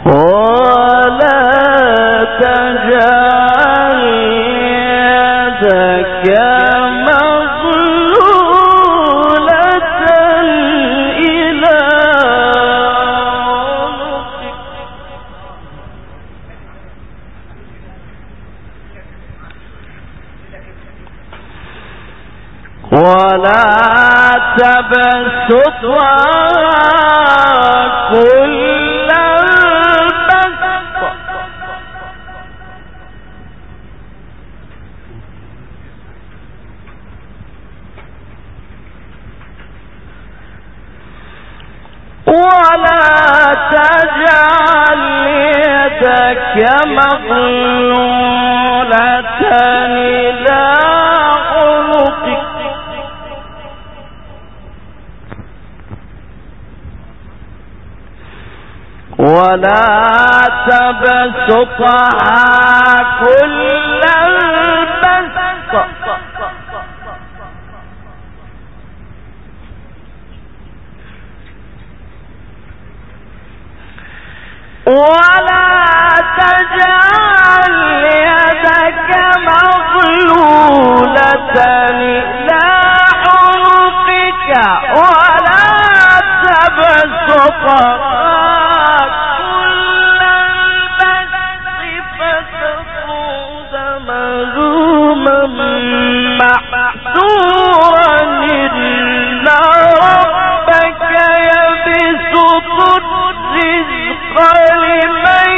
ولا تجعل يدك مغلولة إلى عنقك ولا تبسطها كل البسط ولا تجعل يدك مغلولة إلى عنقك ولا تبسطها كل البسط ولا تجعل يدك مغلولة إلى عنقك ولا تبسطها كل البسط فتقعد ملوما محسورا إلا ربك يبسط الرزق لمن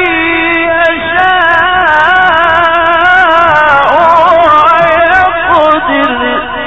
يشاء ويقدر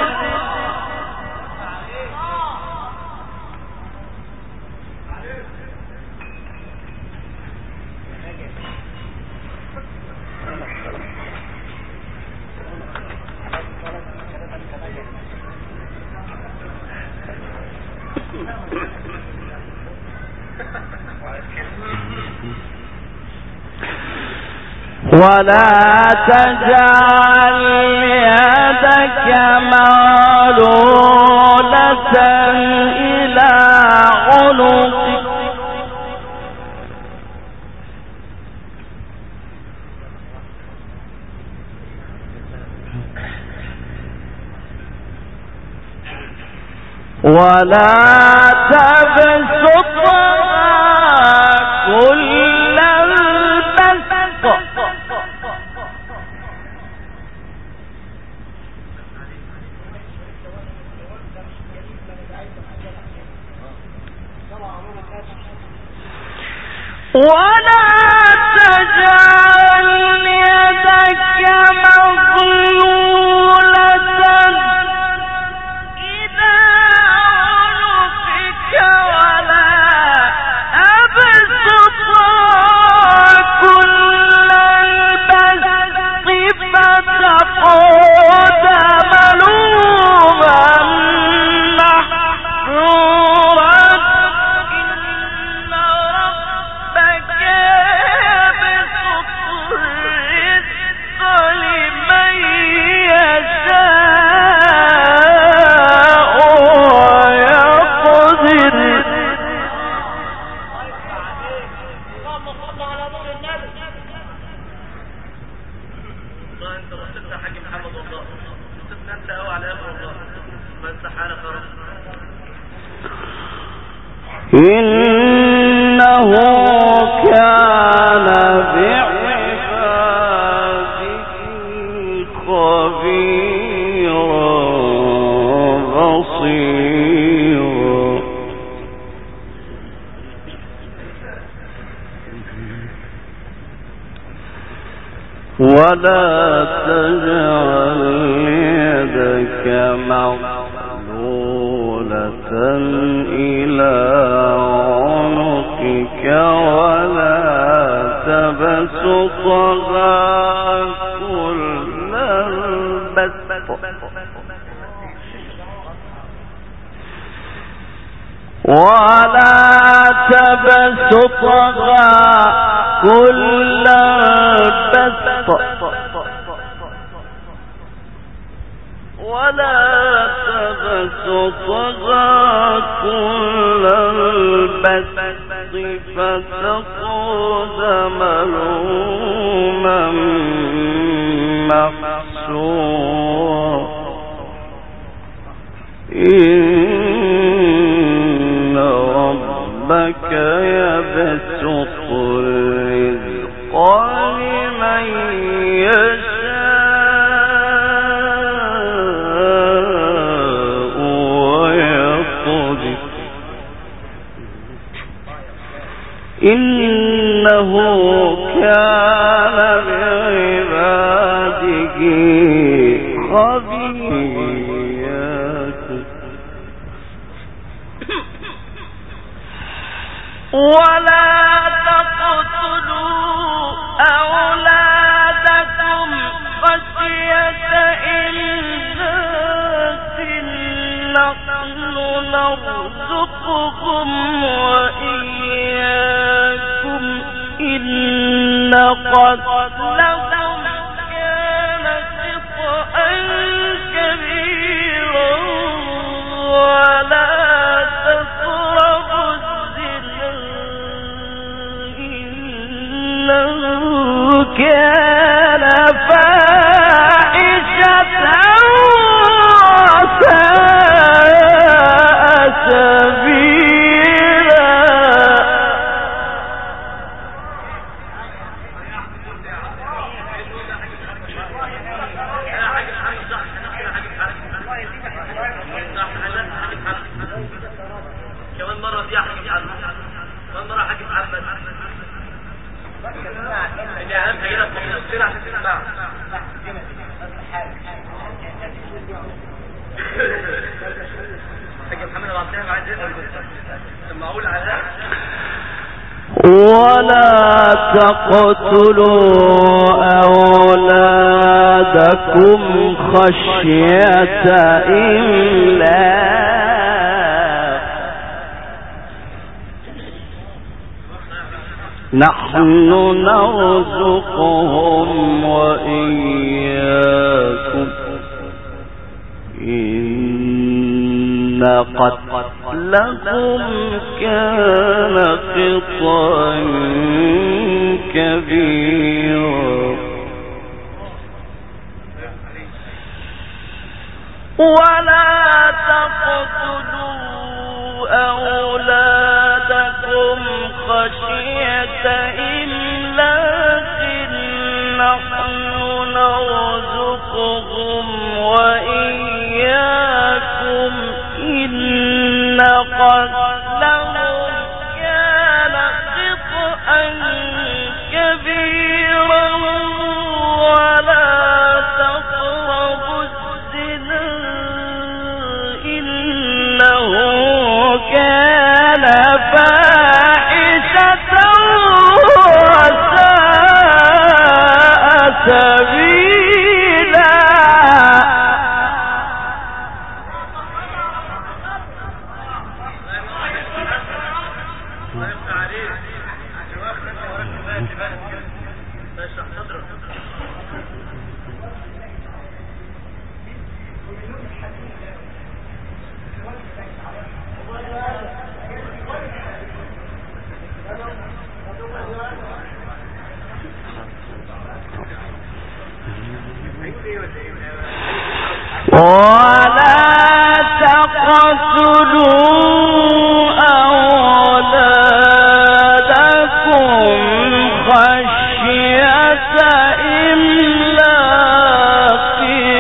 ولا تجعل يدك مغلولة إلى عنقك ولا تبسطها كل البسط ولا تجعل يدك مغلولة إلى عنقك ولا تبسطها كل البسط فتقعد ملوما محسورا إن ربك يبسط الرزق لمن يشاء ويقدر اللهم صل على نور النبي. والله انت بصيت يا حاج محمد، والله بصيت انت قوي على امر الله، ما انت حالك يا رب. إنه كان بعباده خبيرا بصيرا ولا تجعل يدك مغلولة إلى عنقك ولا تبسطها كل البسط ولا تبسطها كل البسط ولا تبسطها كل البسط تخرج ملوما محسورا إن ربك يبسط الرزق لمن يشاء ويقدر إنه كان بعباده خبيرا ولا تقتلوا أولادكم خشية إملاق نحن نرزقكم وإياكم إن قتلهم كان خطأ كبيرا ولا تقربوا الزنا إنه كان فاحشة وساء سبيلا كمان مرة دي حاجة كمان مرة حاجة محمد اللي أهم كده في السنة عشان تسمع حاجة محمد بعطيها معاه زي سمعوا على ولا تقتلوا أولادكم خشية إملاق نحن نرزقهم وإياكم إن قتلهم كان خطأ كبيرا ولا تقتلوا أولادكم خشية إملاق نحن نرزقهم وإياكم إن قتلهم كان خطأ كبيرا ولا تقربوا الزنا إنه كان فاحشة وساء سبيلا ولا تقتلوا أولادكم خشية إملاق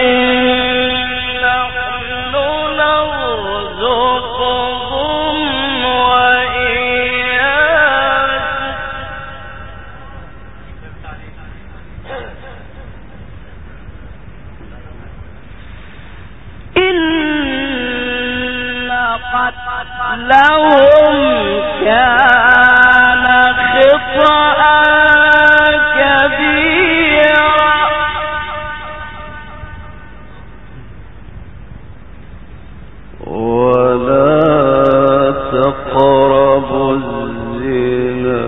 نحن نرزقهم وإياكم إن قتلهم كان خطأ كبيرا ولا تقربوا الزنا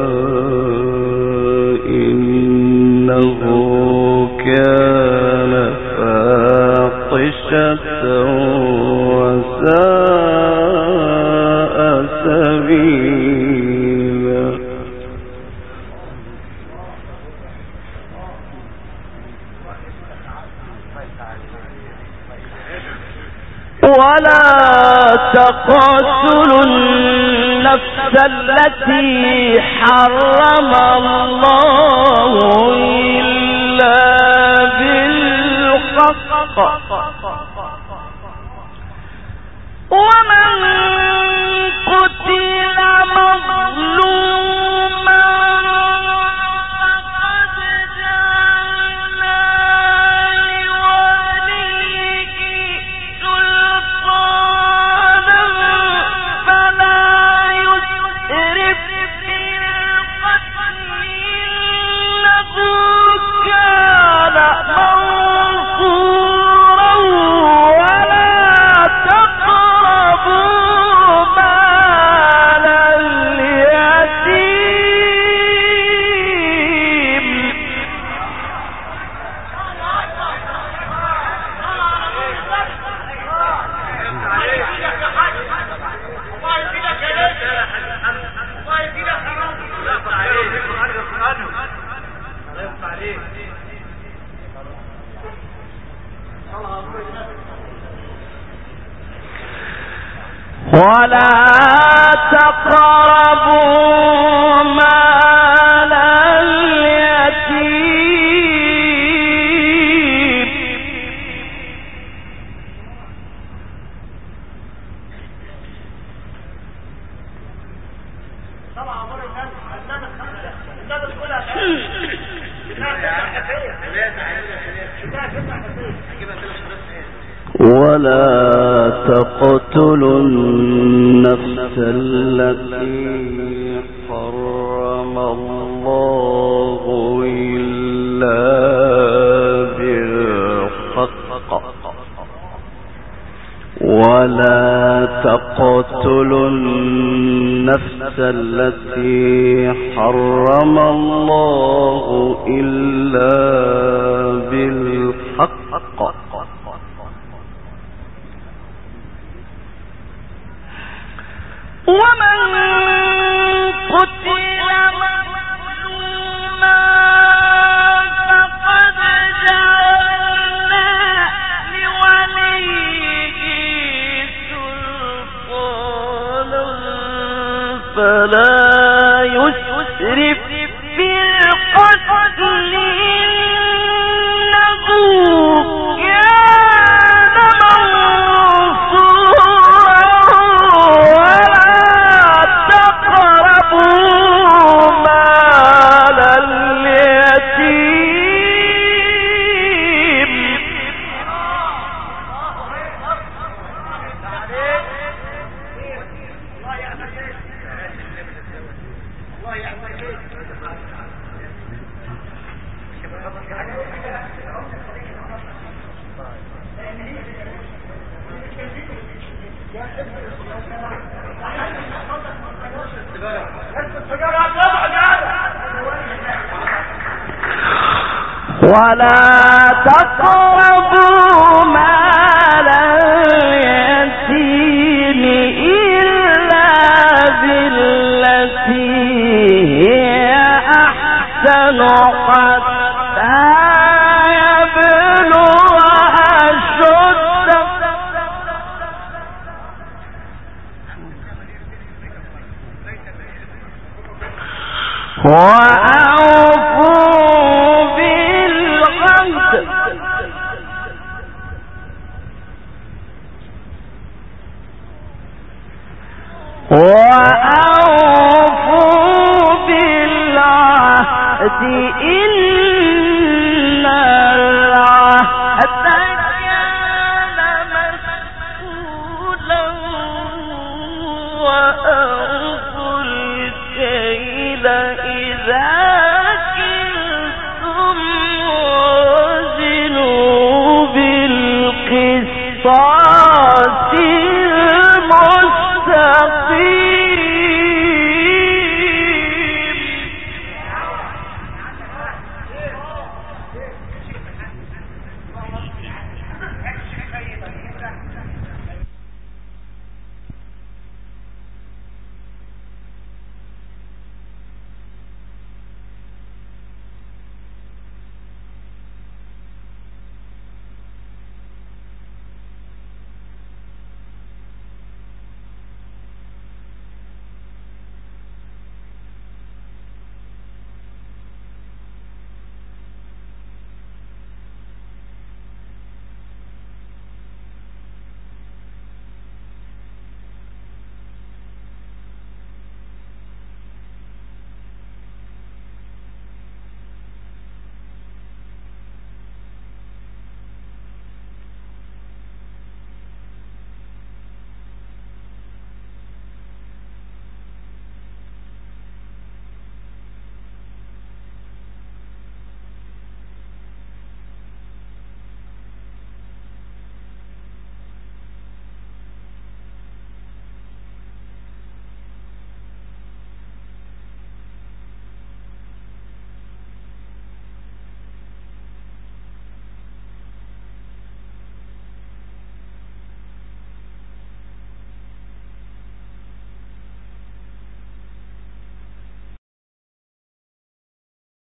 إنه كان فاحشة وساء ولا تقتلوا النفس التي حرم الله إلا بالحق ومن قتل مظلوما فقد جعلنا لوليه سلطانا فلا يسرف في القتل إنه كان منصورا ولا تقربوا مال اليتيم ولا تقربوا مال اليتيم ولا تقتلوا النفس التي حرم الله إلا بالحق ولا تقتلوا النفس التي حرم الله إلا بالحق ومن قتل مظلوما فقد جعلنا لوليه سلطانا فلا يسرف في القتل إنه كان منصورا ولا تقربوا مال اليتيم ولا تقربوا مال اليتيم إلا بالتي هي أحسن حتى يبلغ أشده وأوفوا بالعهد إن العهد كان مسؤولا وأوفوا الكيل إذا